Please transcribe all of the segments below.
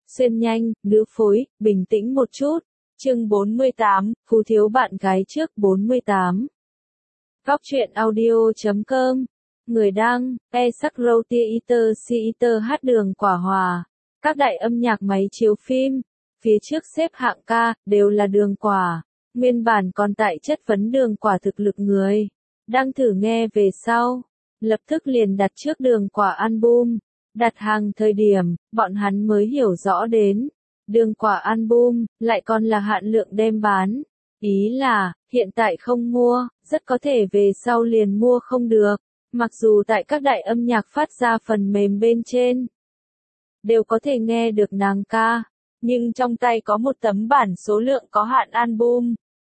xuyên nhanh, nữ phối, bình tĩnh một chút. Chương 48, Phú thiếu bạn gái trước 48. Góc truyện audio.com. Người đăng, Sắc Router hát Đường Quả Hòa. Các đại âm nhạc máy chiếu phim, phía trước xếp hạng ca, đều là Đường Quả. Nguyên bản còn tại chất vấn Đường Quả thực lực người. Đang thử nghe về sau. Lập tức liền đặt trước Đường Quả album. Đặt hàng thời điểm, bọn hắn mới hiểu rõ đến. Đường Quả album, lại còn là hạn lượng đem bán. Ý là, hiện tại không mua, rất có thể về sau liền mua không được. Mặc dù tại các đại âm nhạc phát ra phần mềm bên trên, đều có thể nghe được nàng ca, nhưng trong tay có một tấm bản số lượng có hạn album.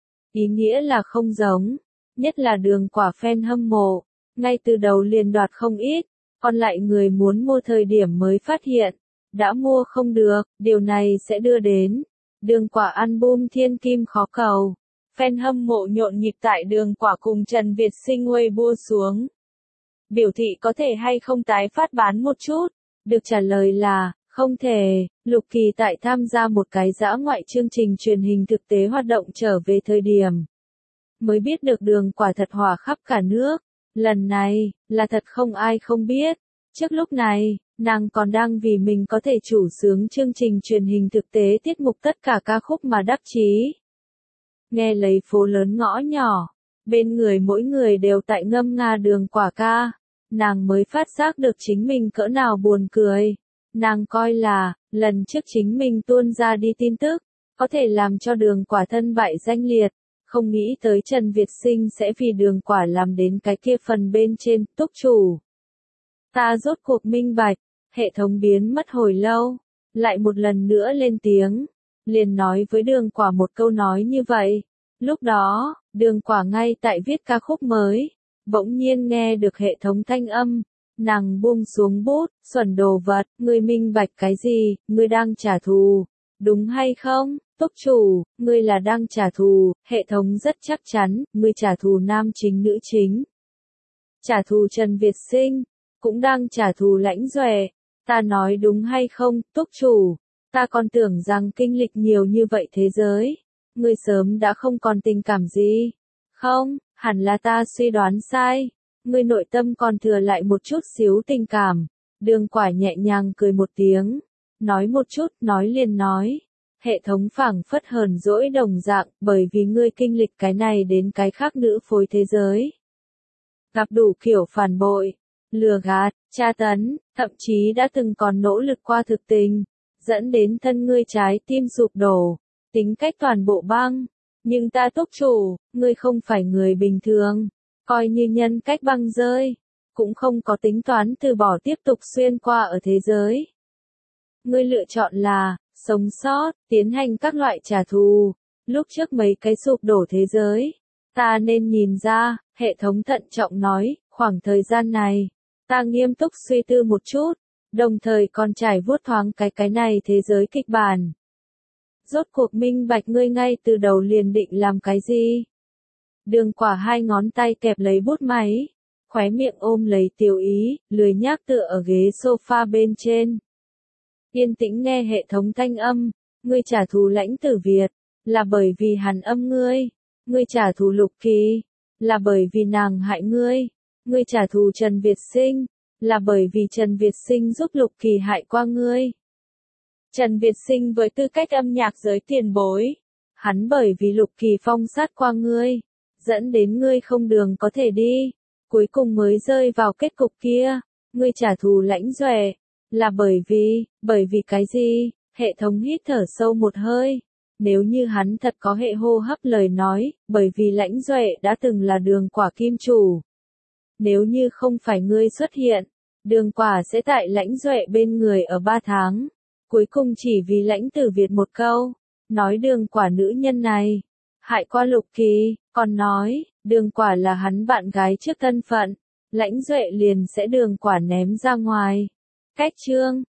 Ý nghĩa là không giống, nhất là Đường Quả fan hâm mộ, ngay từ đầu liền đoạt không ít, còn lại người muốn mua thời điểm mới phát hiện, đã mua không được, điều này sẽ đưa đến Đường Quả album thiên kim khó cầu. Fan hâm mộ nhộn nhịp tại Đường Quả cùng Trần Việt Sinh Weibo xuống. Biểu thị có thể hay không tái phát bán một chút, được trả lời là, không thể. Lục Kỳ tại tham gia một cái dã ngoại chương trình truyền hình thực tế hoạt động trở về thời điểm, mới biết được Đường Quả thật hỏa khắp cả nước. Lần này, là thật không ai không biết. Trước lúc này, nàng còn đang vì mình có thể chủ xướng chương trình truyền hình thực tế tiết mục tất cả ca khúc mà đắc chí. Nghe lấy phố lớn ngõ nhỏ, bên người mỗi người đều tại ngâm nga Đường Quả ca, nàng mới phát giác được chính mình cỡ nào buồn cười. Nàng coi là, lần trước chính mình tuôn ra đi tin tức, có thể làm cho Đường Quả thân bại danh liệt, không nghĩ tới Trần Việt Sinh sẽ vì Đường Quả làm đến cái kia phần bên trên, túc chủ. Ta rốt cuộc minh bạch, hệ thống biến mất hồi lâu, lại một lần nữa lên tiếng, liền nói với Đường Quả một câu nói như vậy. Lúc đó, Đường Quả ngay tại viết ca khúc mới, bỗng nhiên nghe được hệ thống thanh âm, nàng buông xuống bút, xuẩn đồ vật, ngươi minh bạch cái gì, ngươi đang trả thù, đúng hay không, túc chủ, ngươi là đang trả thù, hệ thống rất chắc chắn, ngươi trả thù nam chính nữ chính. Trả thù Trần Việt Sinh, cũng đang trả thù Lãnh Duệ, ta nói đúng hay không, túc chủ, ta còn tưởng rằng kinh lịch nhiều như vậy thế giới, ngươi sớm đã không còn tình cảm gì. Không, hẳn là ta suy đoán sai, ngươi nội tâm còn thừa lại một chút xíu tình cảm. Đường Quả nhẹ nhàng cười một tiếng, nói một chút, nói liền nói. Hệ thống phảng phất hờn dỗi đồng dạng, bởi vì ngươi kinh lịch cái này đến cái khác nữ phối thế giới. Gặp đủ kiểu phản bội, lừa gạt, tra tấn, thậm chí đã từng còn nỗ lực qua thực tình, dẫn đến thân ngươi trái tim sụp đổ, tính cách toàn bộ băng. Nhưng ta túc chủ, ngươi không phải người bình thường, coi như nhân cách băng rơi, cũng không có tính toán từ bỏ tiếp tục xuyên qua ở thế giới. Ngươi lựa chọn là, sống sót, tiến hành các loại trả thù, lúc trước mấy cái sụp đổ thế giới. Ta nên nhìn ra, hệ thống thận trọng nói, khoảng thời gian này, ta nghiêm túc suy tư một chút, đồng thời còn trải vuốt thoáng cái này thế giới kịch bản. Rốt cuộc minh bạch ngươi ngay từ đầu liền định làm cái gì? Đường Quả hai ngón tay kẹp lấy bút máy, khóe miệng ôm lấy tiểu ý, lười nhác tựa ở ghế sofa bên trên. Yên tĩnh nghe hệ thống thanh âm, ngươi trả thù Lãnh Tử Việt, là bởi vì hắn âm ngươi. Ngươi trả thù Lục Kỳ, là bởi vì nàng hại ngươi. Ngươi trả thù Trần Việt Sinh, là bởi vì Trần Việt Sinh giúp Lục Kỳ hại qua ngươi. Trần Việt Sinh với tư cách âm nhạc giới tiền bối, hắn bởi vì Lục Kỳ phong sát qua ngươi, dẫn đến ngươi không đường có thể đi, cuối cùng mới rơi vào kết cục kia. Ngươi trả thù Lãnh Duệ, là bởi vì cái gì? Hệ thống hít thở sâu một hơi. Nếu như hắn thật có hệ hô hấp lời nói, bởi vì Lãnh Duệ đã từng là Đường Quả kim chủ. Nếu như không phải ngươi xuất hiện, Đường Quả sẽ tại Lãnh Duệ bên người ở 3 tháng. Cuối cùng chỉ vì Lãnh Tử Việt một câu, nói Đường Quả nữ nhân này, hại qua Lục Kỳ, còn nói, Đường Quả là hắn bạn gái trước thân phận, Lãnh Duệ liền sẽ Đường Quả ném ra ngoài. Cách chương